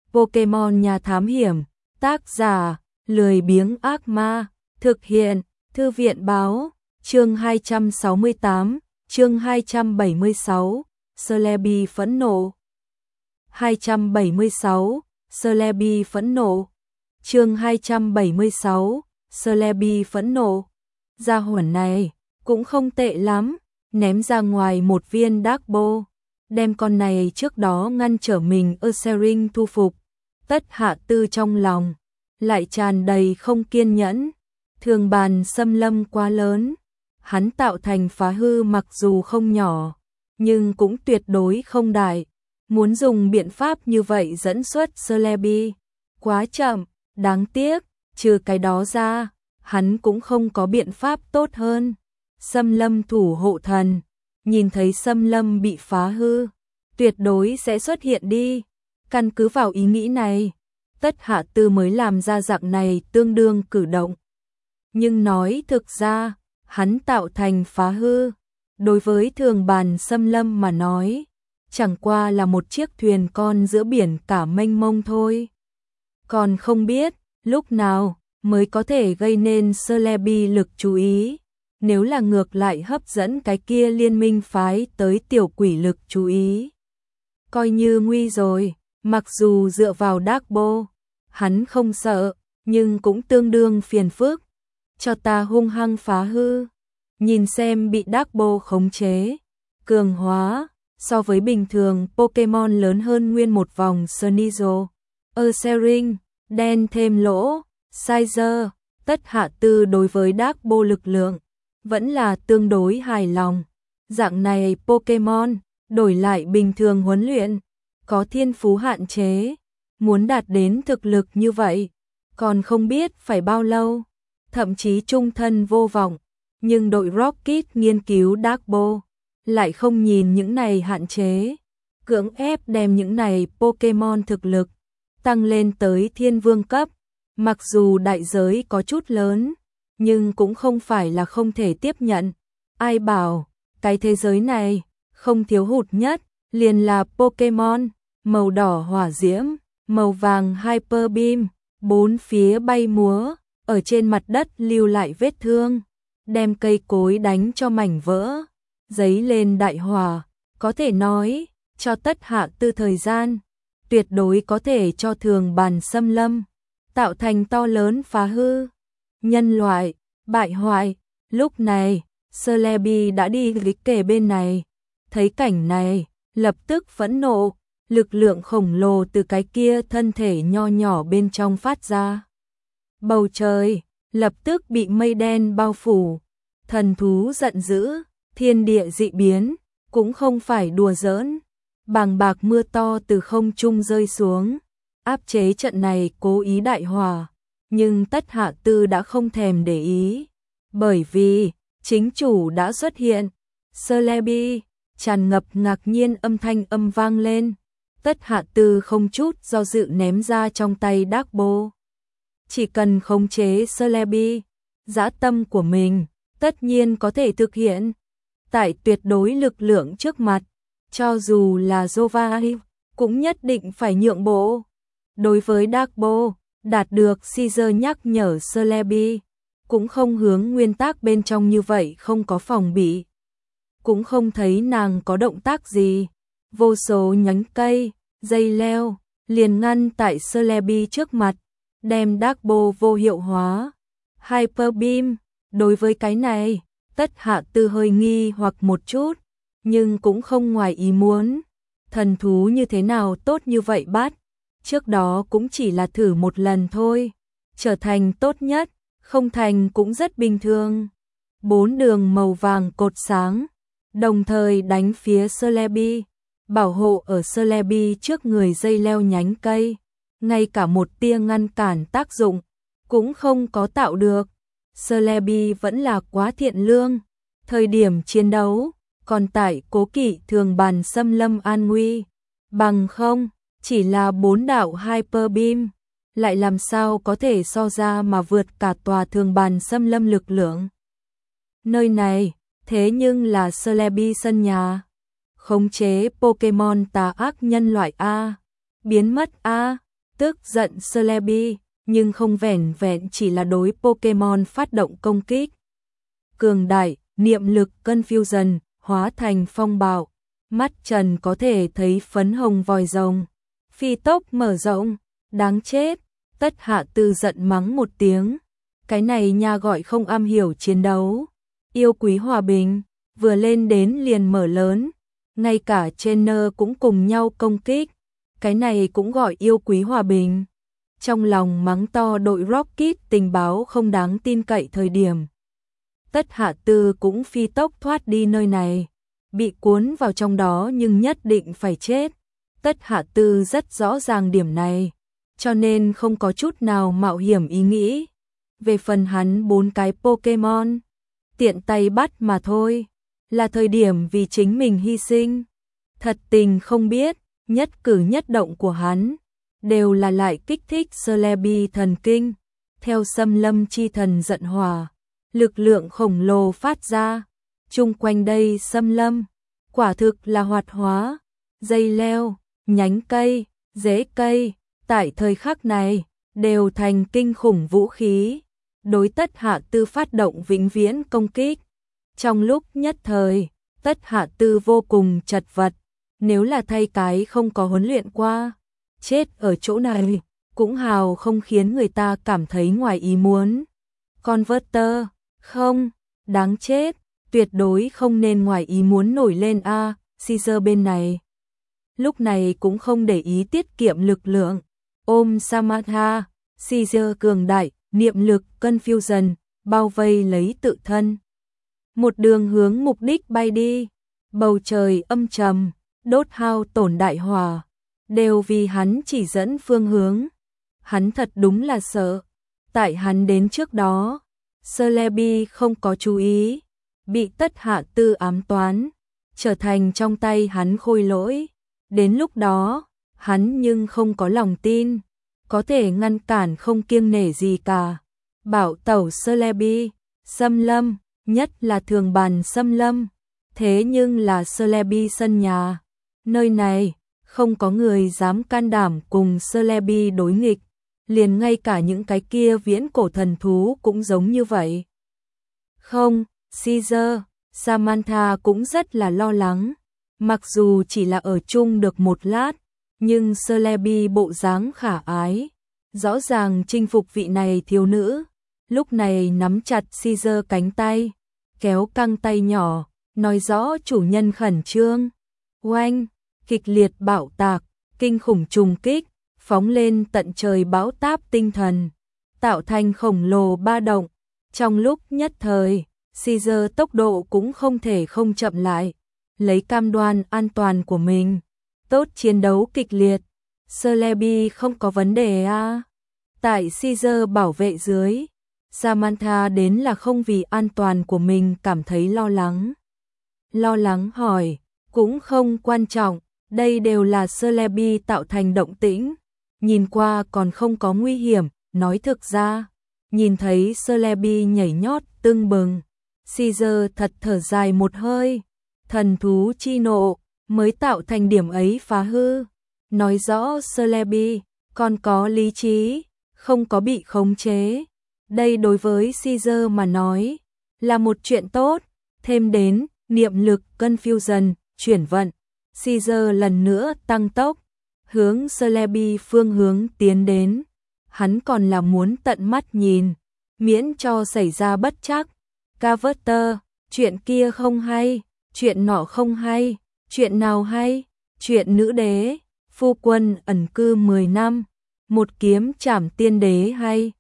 Pokemon Nhà Thám Hiểm, tác giả, lười biếng ác ma, thực hiện, Thư viện báo, chương 268, chương 276, Celebi phẫn nộ. 276, Celebi phẫn nộ. Chương 276, Celebi phẫn nộ. Gia hỏa này cũng không tệ lắm, ném ra ngoài một viên Dark Ball, đem con này trước đó ngăn trở mình Ursaring thu phục. Tất Hạ Tư trong lòng lại tràn đầy không kiên nhẫn, thường bàn xâm lâm quá lớn, hắn tạo thành phá hư mặc dù không nhỏ, nhưng cũng tuyệt đối không đại. Muốn dùng biện pháp như vậy dẫn xuất Celebi, quá chậm, đáng tiếc, trừ cái đó ra, hắn cũng không có biện pháp tốt hơn. Xâm lâm thủ hộ thần, nhìn thấy xâm lâm bị phá hư, tuyệt đối sẽ xuất hiện đi. Căn cứ vào ý nghĩ này, Tất Hạ Tư mới làm ra dạng này tương đương cử động. Nhưng nói thực ra, hắn tạo thành phá hư, đối với thường bàn xâm lâm mà nói, chẳng qua là một chiếc thuyền con giữa biển cả mênh mông thôi. Còn không biết, lúc nào mới có thể gây nên Celebi lực chú ý, nếu là ngược lại hấp dẫn cái kia liên minh phái tới tiểu quỷ lực chú ý. Coi như nguy rồi, mặc dù dựa vào Dark Ball, hắn không sợ, nhưng cũng tương đương phiền phức. Cho ta hung hăng phá hư, nhìn xem bị Dark Ball khống chế, cường hóa, so với bình thường Pokemon lớn hơn nguyên một vòng Sneasel, Ursaring, đen thêm lỗ, Sizer. Tất Hạ Tư đối với Dark Ball lực lượng vẫn là tương đối hài lòng. Dạng này Pokemon đổi lại bình thường huấn luyện, có thiên phú hạn chế, muốn đạt đến thực lực như vậy, còn không biết phải bao lâu, thậm chí chung thân vô vọng. Nhưng đội Rocket nghiên cứu Dark Ball lại không nhìn những này hạn chế, cưỡng ép đem những này Pokemon thực lực tăng lên tới thiên vương cấp. Mặc dù đại giới có chút lớn, nhưng cũng không phải là không thể tiếp nhận. Ai bảo, cái thế giới này không thiếu hụt nhất liền là Pokemon, màu đỏ hỏa diễm, màu vàng Hyper Beam, bốn phía bay múa, ở trên mặt đất lưu lại vết thương, đem cây cối đánh cho mảnh vỡ, giấy lên đại hỏa, có thể nói, cho Tất Hạ Tư thời gian, tuyệt đối có thể cho thường bàn xâm lâm tạo thành to lớn phá hư. Nhân loại bại hoại. Lúc này Celebi đã đi kề bên này, thấy cảnh này lập tức phẫn nộ, lực lượng khổng lồ từ cái kia thân thể nho nhỏ bên trong phát ra. Bầu trời lập tức bị mây đen bao phủ, thần thú giận dữ, thiên địa dị biến, cũng không phải đùa giỡn. Bàng bạc mưa to từ không trung rơi xuống, áp chế trận này cố ý đại hỏa, nhưng Tất Hạ Tư đã không thèm để ý, bởi vì chính chủ đã xuất hiện. Celebi, tràn ngập ngạc nhiên âm thanh vang lên. Tất Hạ Tư không chút do dự ném ra trong tay Dark Ball. Chỉ cần khống chế Celebi, dã tâm của mình tất nhiên có thể thực hiện. Tại tuyệt đối lực lượng trước mặt, cho dù là Jova cũng nhất định phải nhượng bộ. Đối với Dark Ball, đạt được Caesar nhắc nhở Celebi, cũng không hướng nguyên tắc bên trong như vậy, không có phòng bị. Cũng không thấy nàng có động tác gì. Vô số nhánh cây, dây leo, liền ngăn tại Celebi trước mặt, đem Dark Ball vô hiệu hóa. Hyper Beam, đối với cái này, Tất Hạ Tư hơi nghi hoặc một chút, nhưng cũng không ngoài ý muốn. Thần thú như thế nào tốt như vậy bắt? Trước đó cũng chỉ là thử một lần thôi, trở thành tốt nhất, không thành cũng rất bình thường. Bốn đường màu vàng cột sáng, đồng thời đánh phía Celebi, bảo hộ ở Celebi trước người dây leo nhánh cây, ngay cả một tia ngăn cản tác dụng cũng không có tạo được. Celebi vẫn là quá thiện lương, thời điểm chiến đấu còn tại cố kỵ thường bàn xâm lâm an nguy, bằng không chỉ là 4 đạo Hyper Beam, lại làm sao có thể so ra mà vượt cả tòa thường bàn xâm lâm lực lượng. Nơi này thế nhưng là Celebi sân nhà, khống chế Pokemon tà ác nhân loại A, biến mất A, tức giận Celebi, nhưng không vẻn vẹn chỉ là đối Pokemon phát động công kích. Cường đại, niệm lực Confusion, hóa thành phong bạo. Mắt Trần có thể thấy phấn hồng vòi rồng. Phi tốc mở rộng, đáng chết. Tất Hạ Tư giận mắng một tiếng. Cái này nha gọi không am hiểu chiến đấu. Yêu quý hòa bình, vừa lên đến liền mở lớn. Ngay cả trainer cũng cùng nhau công kích. Cái này cũng gọi yêu quý hòa bình. Trong lòng mắng to đội Rocket tình báo không đáng tin cậy thời điểm. Tất Hạ Tư cũng phi tốc thoát đi nơi này. Bị cuốn vào trong đó nhưng nhất định phải chết. Tất Hạ Tư rất rõ ràng điểm này. Cho nên không có chút nào mạo hiểm ý nghĩ. Về phần hắn 4 cái Pokemon, tiện tay bắt mà thôi. Là thời điểm vì chính mình hy sinh. Thật tình không biết, nhất cử nhất động của hắn đều là lại kích thích Celebi thần kinh. Theo Xâm Lâm chi thần giận hỏa, lực lượng khổng lồ phát ra. Chung quanh đây xâm lâm, quả thực là hoạt hóa. Dây leo, nhánh cây, rễ cây, tại thời khắc này, đều thành kinh khủng vũ khí. Đối Tất Hạ Tư phát động vĩnh viễn công kích. Trong lúc nhất thời, Tất Hạ Tư vô cùng chật vật. Nếu là thay cái không có huấn luyện qua, chết ở chỗ này, cũng hào không khiến người ta cảm thấy ngoài ý muốn. Converter, không, đáng chết, tuyệt đối không nên ngoài ý muốn nổi lên a. Caesar bên này lúc này cũng không để ý tiết kiệm lực lượng. Ôm Samantha, Caesar cường đại, niệm lực Confusion, bao vây lấy tự thân. Một đường hướng mục đích bay đi. Bầu trời âm trầm, đốt hao tổn đại hỏa, đều vì hắn chỉ dẫn phương hướng. Hắn thật đúng là sợ. Tại hắn đến trước đó, Celebi không có chú ý, bị Tất Hạ Tư ám toán, trở thành trong tay hắn khôi lỗi. Đến lúc đó, hắn nhưng không có lòng tin, có thể ngăn cản không kiêng nể gì cả. Bảo tẩu Celebi, xâm lâm, nhất là thường bàn xâm lâm. Thế nhưng là Celebi sân nhà. Nơi này, không có người dám can đảm cùng Celebi đối nghịch. Liền ngay cả những cái kia viễn cổ thần thú cũng giống như vậy. Không, Caesar, Samantha cũng rất là lo lắng. Mặc dù chỉ là ở chung được một lát, nhưng Celebi bộ dáng khả ái, rõ ràng chinh phục vị này thiếu nữ. Lúc này nắm chặt Caesar cánh tay, kéo căng tay nhỏ, nói rõ chủ nhân khẩn trương. Oanh, kịch liệt bạo tạc, kinh khủng trùng kích, phóng lên tận trời bão táp tinh thần, tạo thành khổng lồ ba động. Trong lúc nhất thời, Caesar tốc độ cũng không thể không chậm lại, lấy cam đoan an toàn của mình. Tốt chiến đấu kịch liệt, Celebi không có vấn đề à. Tại Caesar bảo vệ dưới, Samantha đến là không vì an toàn của mình cảm thấy lo lắng. Lo lắng hỏi, cũng không quan trọng, đây đều là Celebi tạo thành động tĩnh. Nhìn qua còn không có nguy hiểm, nói thực ra, nhìn thấy Celebi nhảy nhót tưng bừng, Caesar thật thở dài một hơi. Thần thú chi nộ mới tạo thành điểm ấy phá hư, nói rõ Celebi còn có lý trí, không có bị khống chế. Đây đối với Caesar mà nói là một chuyện tốt. Thêm đến niệm lực Confusion chuyển vận, Caesar lần nữa tăng tốc, hướng Celebi phương hướng tiến đến. Hắn còn là muốn tận mắt nhìn, miễn cho xảy ra bất chắc. Converter, chuyện kia không hay, chuyện nọ không hay, chuyện nào hay? Chuyện nữ đế, phu quân ẩn cư 10 năm, một kiếm trảm tiên đế hay?